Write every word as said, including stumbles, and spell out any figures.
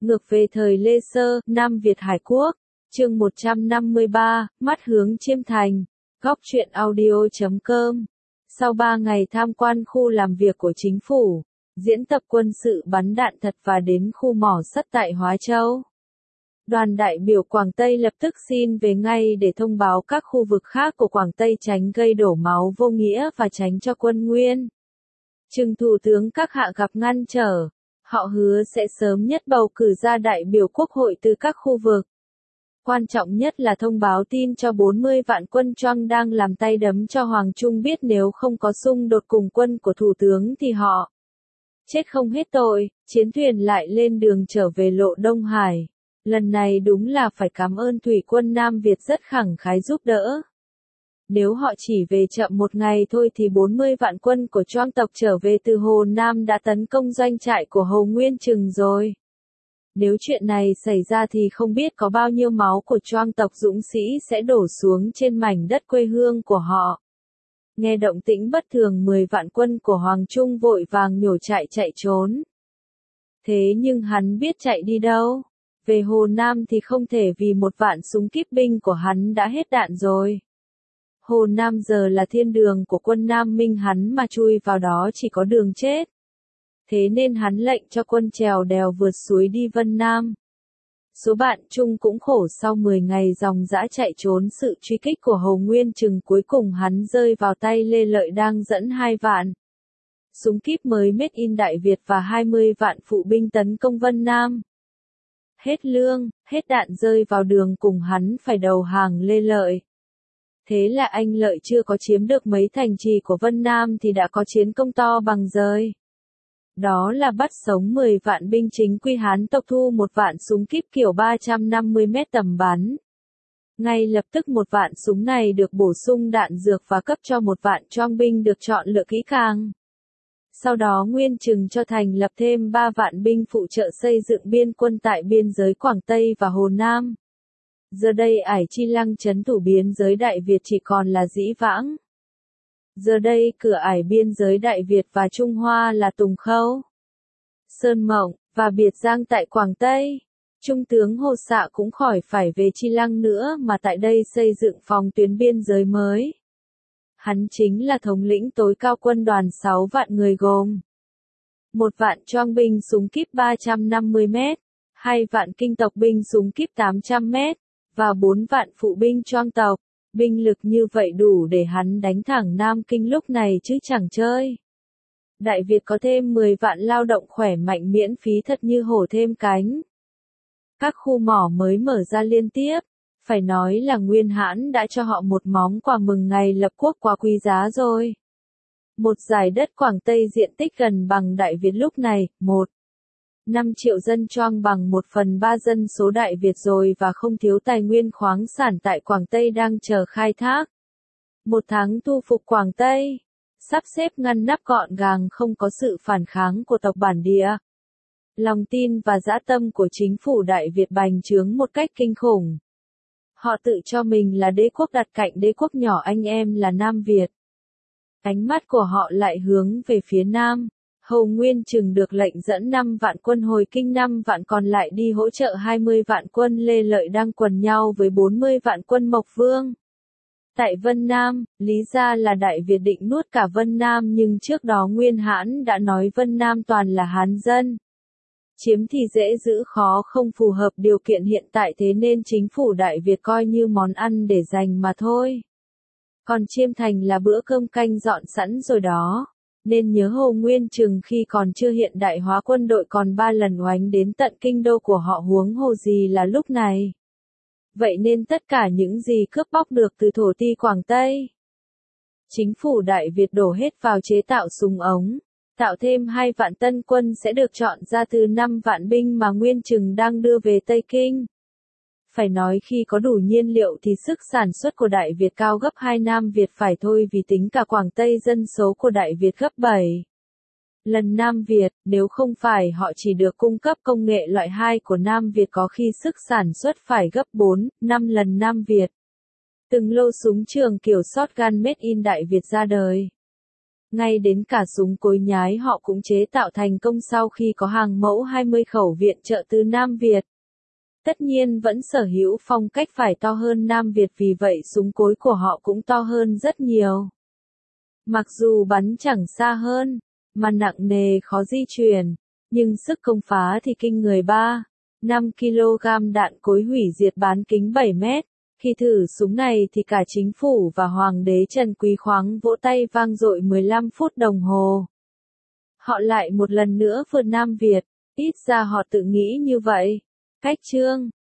Ngược về thời Lê Sơ, Nam Việt Hải Quốc, chương một trăm năm mươi ba, mắt hướng Chiêm Thành, góc truyện audio chấm com. Sau ba ngày tham quan khu làm việc của chính phủ, diễn tập quân sự bắn đạn thật và đến khu mỏ sắt tại Hóa Châu, đoàn đại biểu Quảng Tây lập tức xin về ngay để thông báo các khu vực khác của Quảng Tây tránh gây đổ máu vô nghĩa và tránh cho quân Nguyên Trừng thủ tướng các hạ gặp ngăn trở. Họ hứa sẽ sớm nhất bầu cử ra đại biểu quốc hội từ các khu vực. Quan trọng nhất là thông báo tin cho bốn mươi vạn quân Choang đang làm tay đấm cho Hoàng Trung biết nếu không có xung đột cùng quân của thủ tướng thì họ chết không hết tội. Chiến thuyền lại lên đường trở về lộ Đông Hải. Lần này đúng là phải cảm ơn thủy quân Nam Việt rất khẳng khái giúp đỡ. Nếu họ chỉ về chậm một ngày thôi thì bốn mươi vạn quân của Choang tộc trở về từ Hồ Nam đã tấn công doanh trại của Hồ Nguyên Trừng rồi. Nếu chuyện này xảy ra thì không biết có bao nhiêu máu của Choang tộc dũng sĩ sẽ đổ xuống trên mảnh đất quê hương của họ. Nghe động tĩnh bất thường mười vạn quân của Hoàng Trung vội vàng nhổ trại chạy trốn. Thế nhưng hắn biết chạy đi đâu? Về Hồ Nam thì không thể vì một vạn súng kíp binh của hắn đã hết đạn rồi. Hồ Nam giờ là thiên đường của quân Nam Minh, hắn mà chui vào đó chỉ có đường chết. Thế nên hắn lệnh cho quân trèo đèo vượt suối đi Vân Nam. Số bạn Trung cũng khổ, sau mười ngày dòng dã chạy trốn sự truy kích của Hồ Nguyên Trừng, cuối cùng hắn rơi vào tay Lê Lợi đang dẫn hai vạn súng kíp mới made in Đại Việt và hai mươi vạn phụ binh tấn công Vân Nam. Hết lương, hết đạn rơi vào đường cùng hắn phải đầu hàng Lê Lợi. Thế là anh Lợi chưa có chiếm được mấy thành trì của Vân Nam thì đã có chiến công to bằng rơi. Đó là bắt sống mười vạn binh chính quy Hán tộc, thu một vạn súng kíp kiểu ba trăm năm mươi mét tầm bắn. Ngay lập tức một vạn súng này được bổ sung đạn dược và cấp cho một vạn Choang binh được chọn lựa kỹ càng. Sau đó Nguyên Trừng cho thành lập thêm ba vạn binh phụ trợ xây dựng biên quân tại biên giới Quảng Tây và Hồ Nam. Giờ đây Ải Chi Lăng trấn thủ biên giới Đại Việt chỉ còn là Dĩ Vãng. Giờ đây cửa ải biên giới Đại Việt và Trung Hoa là Tùng Khâu, Sơn Mộng và Biệt Giang tại Quảng Tây. Trung tướng Hồ Xạ cũng khỏi phải về Chi Lăng nữa mà tại đây xây dựng phòng tuyến biên giới mới. Hắn chính là thống lĩnh tối cao quân đoàn sáu vạn người gồm một vạn Choang binh súng kíp ba trăm năm mươi mét, hai vạn Kinh tộc binh súng kíp tám trăm mét, và bốn vạn phụ binh Choang tộc. Binh lực như vậy đủ để hắn đánh thẳng Nam Kinh lúc này chứ chẳng chơi. Đại Việt có thêm mười vạn lao động khỏe mạnh miễn phí thật như hổ thêm cánh. Các khu mỏ mới mở ra liên tiếp. Phải nói là Nguyên Hãn đã cho họ một món quà mừng ngày lập quốc quá quý giá rồi. Một dải đất Quảng Tây diện tích gần bằng Đại Việt lúc này, một năm triệu dân Choang bằng một phần ba dân số Đại Việt rồi và không thiếu tài nguyên khoáng sản tại Quảng Tây đang chờ khai thác. Một tháng thu phục Quảng Tây, sắp xếp ngăn nắp gọn gàng, không có sự phản kháng của tộc bản địa. Lòng tin và dã tâm của chính phủ Đại Việt bành trướng một cách kinh khủng. Họ tự cho mình là đế quốc đặt cạnh đế quốc nhỏ anh em là Nam Việt. Ánh mắt của họ lại hướng về phía Nam. Hồ Nguyên Trừng được lệnh dẫn năm vạn quân hồi kinh, năm vạn còn lại đi hỗ trợ hai mươi vạn quân Lê Lợi đang quần nhau với bốn mươi vạn quân Mộc Vương. Tại Vân Nam, lý ra là Đại Việt định nuốt cả Vân Nam nhưng trước đó Nguyên Hãn đã nói Vân Nam toàn là Hán dân. Chiếm thì dễ giữ khó không phù hợp điều kiện hiện tại, thế nên chính phủ Đại Việt coi như món ăn để dành mà thôi. Còn Chiêm Thành là bữa cơm canh dọn sẵn rồi đó. Nên nhớ Hồ Nguyên Trừng khi còn chưa hiện đại hóa quân đội còn ba lần oánh đến tận kinh đô của họ, huống hồ gì là lúc này. Vậy nên tất cả những gì cướp bóc được từ thổ ti Quảng Tây, chính phủ Đại Việt đổ hết vào chế tạo súng ống, tạo thêm hai vạn tân quân sẽ được chọn ra từ năm vạn binh mà Nguyên Trừng đang đưa về Tây Kinh. Phải nói khi có đủ nhiên liệu thì sức sản xuất của Đại Việt cao gấp hai Nam Việt phải thôi, vì tính cả Quảng Tây dân số của Đại Việt gấp bảy lần Nam Việt, nếu không phải họ chỉ được cung cấp công nghệ loại hai của Nam Việt có khi sức sản xuất phải gấp bốn, năm lần Nam Việt. Từng lô súng trường kiểu shotgun made in Đại Việt ra đời. ngay đến cả súng cối nhái họ cũng chế tạo thành công sau khi có hàng mẫu hai mươi khẩu viện trợ từ Nam Việt. Tất nhiên vẫn sở hữu phong cách phải to hơn Nam Việt, vì vậy súng cối của họ cũng to hơn rất nhiều. Mặc dù bắn chẳng xa hơn, mà nặng nề khó di chuyển, nhưng sức công phá thì kinh người ba phẩy năm ki lô gam đạn cối hủy diệt bán kính bảy mét. Khi thử súng này thì cả chính phủ và Hoàng đế Trần Quý Khoáng vỗ tay vang dội mười lăm phút đồng hồ. Họ lại một lần nữa vượt Nam Việt, ít ra họ tự nghĩ như vậy. Cách chương